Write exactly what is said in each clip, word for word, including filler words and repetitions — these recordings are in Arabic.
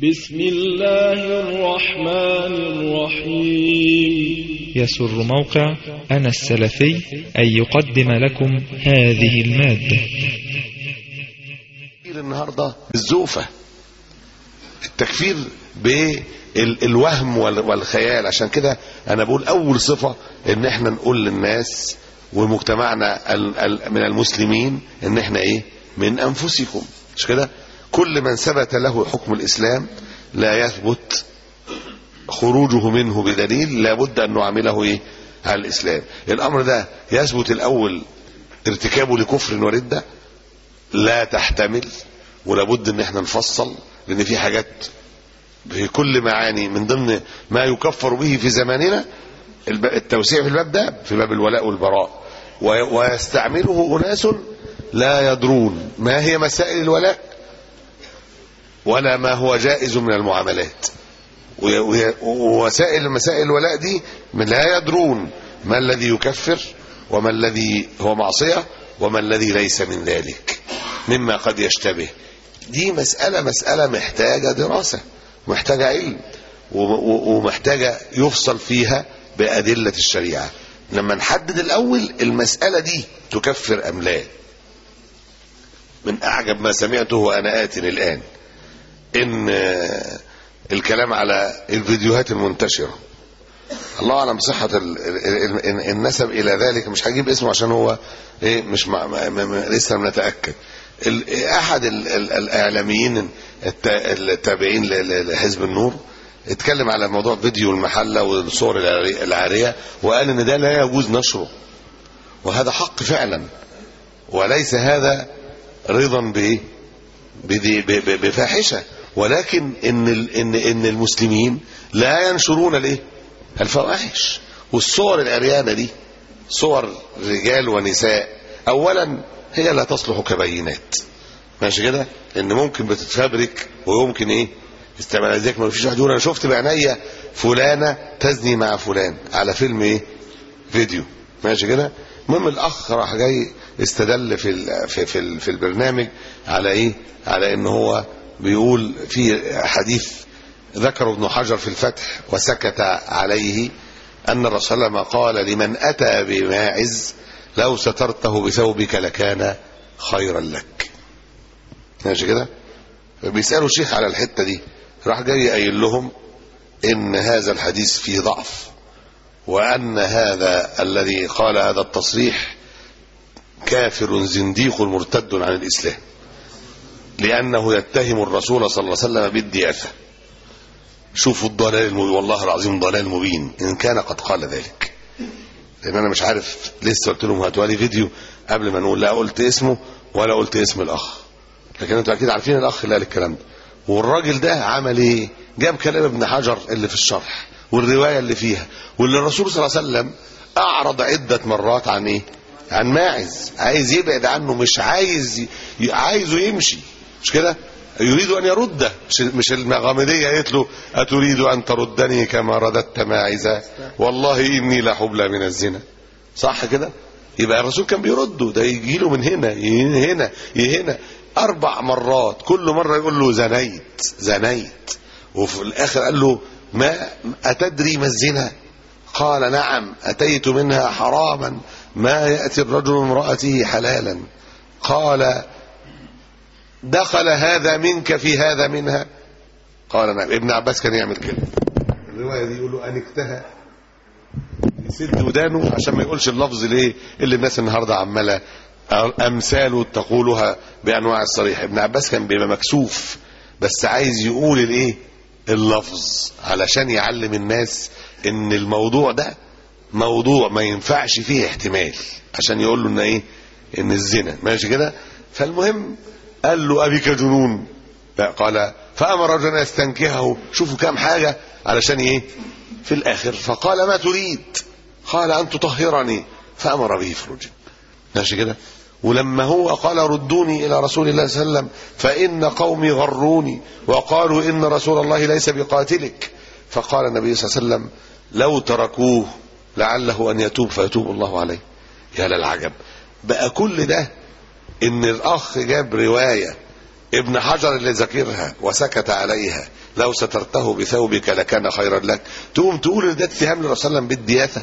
بسم الله الرحمن الرحيم. يسر موقع أنا السلفي أن يقدم لكم هذه المادة. النهاردة الزوفة، التكفير بالوهم والخيال. عشان كده أنا بقول أول صفة إن إحنا نقول للناس ومجتمعنا من المسلمين إن إحنا إيه من أنفسكم. مش كده؟ كل من ثبت له حكم الإسلام لا يثبت خروجه منه بدليل، لابد أن نعامله إيه على الإسلام. الأمر ده يثبت الأول ارتكابه لكفر وردة لا تحتمل، ولابد ان احنا نفصل، لان في حاجات في كل معاني من ضمن ما يكفر به في زماننا التوسيع في الباب ده، في باب الولاء والبراء، ويستعمله أناس لا يدرون ما هي مسائل الولاء ولا ما هو جائز من المعاملات. ووسائل مسائل الولاء دي من لا يدرون ما الذي يكفر وما الذي هو معصية وما الذي ليس من ذلك مما قد يشتبه. دي مسألة مسألة محتاجة دراسة، محتاجة علم، ومحتاجة يفصل فيها بأدلة الشريعة. لما نحدد الأول المسألة دي تكفر أم لا. من أعجب ما سمعته وأنا آت الآن إن الكلام على الفيديوهات المنتشرة، الله أعلم صحة النسب إلى ذلك، مش هجيب اسمه عشان هو إيه مش مع لسه بنتأكد. أحد الإعلاميين التابعين لحزب النور اتكلم على موضوع فيديو المحلة والصور العارية، وقال إن ده لا يجوز نشره، وهذا حق فعلا، وليس هذا رضا بإيه بفاحشة، ولكن إن إن إن المسلمين لا ينشرون الإيه الفواحش. والصور العريانة دي صور رجال ونساء، أولا هي لا تصلح كبينات، ماشي كده، ان ممكن بتتفبرك ويمكن ايه استعمال ذلك. ما فيش واحد يقول انا شفت بعينيا فلانه تزني مع فلان على فيلم ايه فيديو، ماشي كده. المهم الاخ راح جاي استدل في ال في في, ال في البرنامج على ايه على ان هو بيقول في حديث ذكره ابن حجر في الفتح وسكت عليه ان الرسول صلى الله عليه وسلم قال لمن اتى بماعز لو سترته بثوبك لكان خيرا لك، ماشي كده. بيسألوا الشيخ على الحتة دي، راح جاي قايل لهم ان هذا الحديث فيه ضعف، وان هذا الذي قال هذا التصريح كافر زنديق مرتد عن الإسلام، لأنه يتهم الرسول صلى الله عليه وسلم بالدياثة. شوفوا الضلال المبين، والله العظيم ضلال مبين إن كان قد قال ذلك. لان انا مش عارف، لسه قلت لهم هاتوا لي فيديو قبل ما نقول، لا قلت اسمه ولا قلت اسم الاخ، لكن انتوا اكيد عارفين الاخ اللي قال الكلام ده. والراجل ده عمل ايه؟ جاب كلام ابن حجر اللي في الشرح والروايه اللي فيها، واللي الرسول صلى الله عليه وسلم اعرض عده مرات عن ايه عن ماعز، عايز يبعد عنه، مش عايز ي... عايزه يمشي، مش كده، يريد ان يرده. مش, مش المغامديه قالت له اتريد ان تردني كما رددت ماعزا والله اني لحبلى من الزنا، صح كده؟ يبقى الرسول كان بيرده، ده يجي له من هنا هنا هنا اربع مرات، كل مره يقول له زنيت زنيت، وفي الاخر قال له ما اتدري ما الزنا؟ قال نعم اتيت منها حراما ما ياتي الرجل امراته حلالا. قال دخل هذا منك في هذا منها؟ قال نعم. ابن عباس كان يعمل كده، الروايه دي يقول له انكتها، يسد ودانه عشان ما يقولش اللفظ ليه اللي الناس النهارده عماله امثاله تقولها بانواع الصريح. ابن عباس كان بيبقى مكسوف بس عايز يقول الايه اللفظ علشان يعلم الناس ان الموضوع ده موضوع ما ينفعش فيه احتمال، عشان يقول له ان ايه ان الزنا، ماشي كده. فالمهم قال له أبيك جنون؟ لا. قال فأمر رجلا يستنكهه. شوفوا كام حاجة علشان ايه في الآخر. فقال ما تريد؟ قال أن تطهرني، فأمر به فرجا، ماشي كده. ولما هو قال ردوني إلى رسول الله صلى الله عليه وسلم فإن قومي غروني وقالوا إن رسول الله ليس بقاتلك، فقال النبي صلى الله عليه وسلم لو تركوه لعله أن يتوب فيتوب الله عليه. يا للعجب بقى كل ده، ان الاخ جاب رواية ابن حجر اللي ذكرها وسكت عليها لو سترته بثوبك لكان خيرا لك. تقوم تقول ان ده اتهام للرسول صلى الله عليه وسلم بالدياثة؟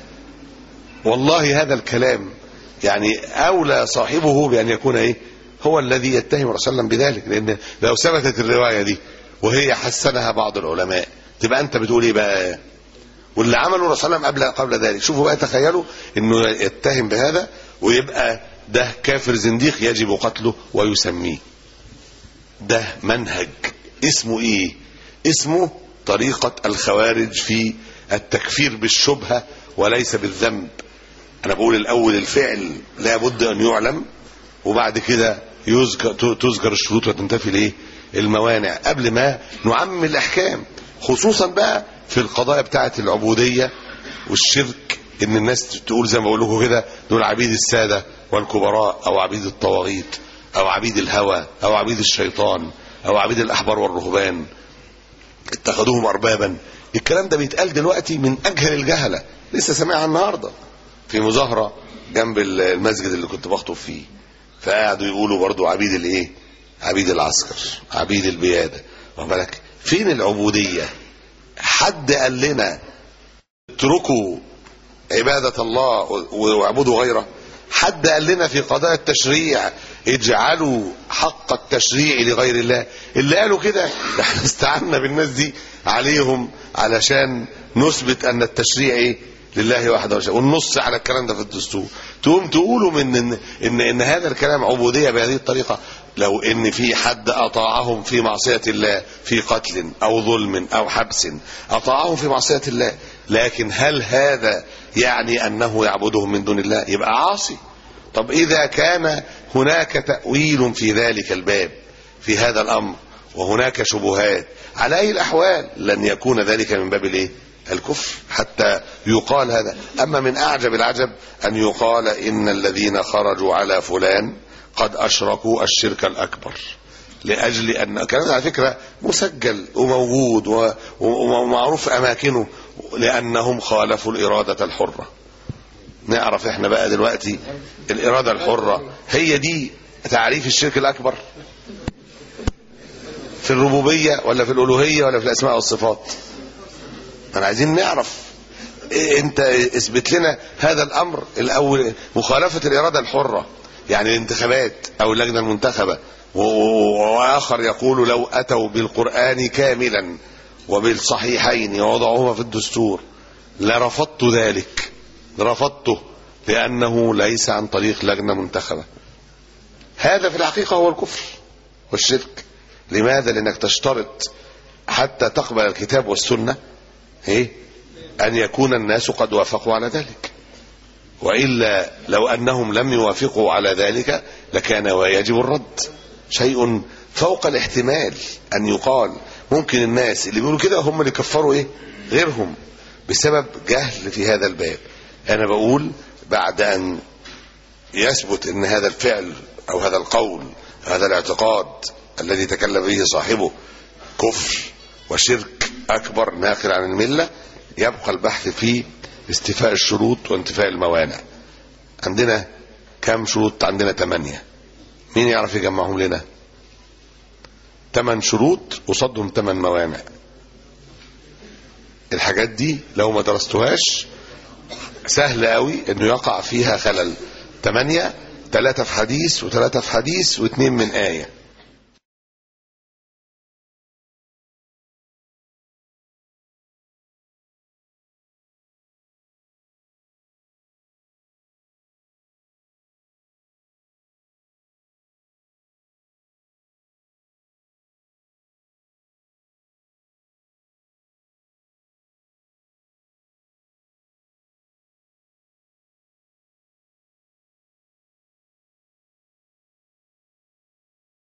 والله هذا الكلام يعني اولى صاحبه بان يكون ايه هو الذي يتهم الرسول صلى الله عليه وسلم بذلك، لان لو ثبتت الرواية دي وهي حسنها بعض العلماء تبقى انت بتقول ايه بقى؟ واللي عمله الرسول صلى الله عليه وسلم قبل قبل ذلك. شوفوا بقى، تخيلوا انه يتهم بهذا ويبقى ده كافر زنديق يجب قتله ويسميه. ده منهج اسمه ايه؟ اسمه طريقة الخوارج في التكفير بالشبهة وليس بالذنب. انا بقول الاول الفعل لا بد ان يعلم، وبعد كده يذكر تذكر الشروط وتنتفي الايه الموانع قبل ما نعمم الاحكام، خصوصا بقى في القضايا بتاعه العبوديه والشرك، ان الناس تقول زي ما بقول لكم كده دول عبيد الساده والكبراء، او عبيد الطواغيت، او عبيد الهوى، او عبيد الشيطان، او عبيد الاحبار والرهبان اتخذوهم اربابا. الكلام ده بيتقال دلوقتي من اجهل الجهله. لسه سامعها النهارده في مظاهره جنب المسجد اللي كنت بخطب فيه، فقعدوا يقولوا برضو عبيد الايه عبيد العسكر، عبيد البياده. واخد بالك؟ فين العبوديه؟ حد قال لنا اتركوا عباده الله واعبدوا غيره؟ حد قال لنا في قضايا التشريع اجعلوا حق التشريع لغير الله؟ اللي قالوا كده احنا استعنا بالناس دي عليهم علشان نثبت ان التشريع ايه لله وحده، والنص على الكلام ده في الدستور. تقوم تقولوا من ان ان, إن هذا الكلام عبوديه بهذه الطريقه؟ لو ان في حد اطاعهم في معصيه الله في قتل او ظلم او حبس، اطاعهم في معصيه الله، لكن هل هذا يعني انه يعبدهم من دون الله؟ يبقى عاصي. طب اذا كان هناك تأويل في ذلك الباب في هذا الامر وهناك شبهات، على اي الاحوال لن يكون ذلك من باب الايه الكفر حتى يقال هذا. اما من اعجب العجب ان يقال ان الذين خرجوا على فلان قد اشركوا الشرك الاكبر، لاجل ان الكلام على فكره مسجل وموجود ومعروف اماكنه، لانهم خالفوا الاراده الحره. نعرف احنا بقى دلوقتي الاراده الحره هي دي تعريف الشرك الاكبر في الربوبيه ولا في الالوهيه ولا في الاسماء والصفات؟ انا عايزين نعرف إيه. انت اثبت لنا هذا الامر الاول. مخالفه الاراده الحره يعني الانتخابات او اللجنه المنتخبه، واخر يقول لو اتوا بالقران كاملا وبالصحيحين ووضعوهما في الدستور لرفضت ذلك، رفضته لانه ليس عن طريق لجنه منتخبه. هذا في الحقيقه هو الكفر والشرك. لماذا؟ لانك تشترط حتى تقبل الكتاب والسنه ايه ان يكون الناس قد وافقوا على ذلك، والا لو انهم لم يوافقوا على ذلك لكان ويجب الرد. شيء فوق الاحتمال ان يقال. ممكن الناس اللي بيقولوا كده هم اللي كفروا ايه غيرهم بسبب جهل في هذا الباب. انا بقول بعد ان يثبت ان هذا الفعل او هذا القول هذا الاعتقاد الذي تكلم به صاحبه كفر وشرك اكبر ناقل عن المله، يبقى البحث في استيفاء الشروط وانتفاء الموانع. عندنا كم شروط؟ عندنا ثمانية. مين يعرف يجمعهم لنا؟ ثمان شروط وصدهم ثمان موانع. الحاجات دي لو ما درستوهاش سهل قوي انه يقع فيها خلل. ثمانية، ثلاثة في حديث وثلاثة في حديث واثنين من آية.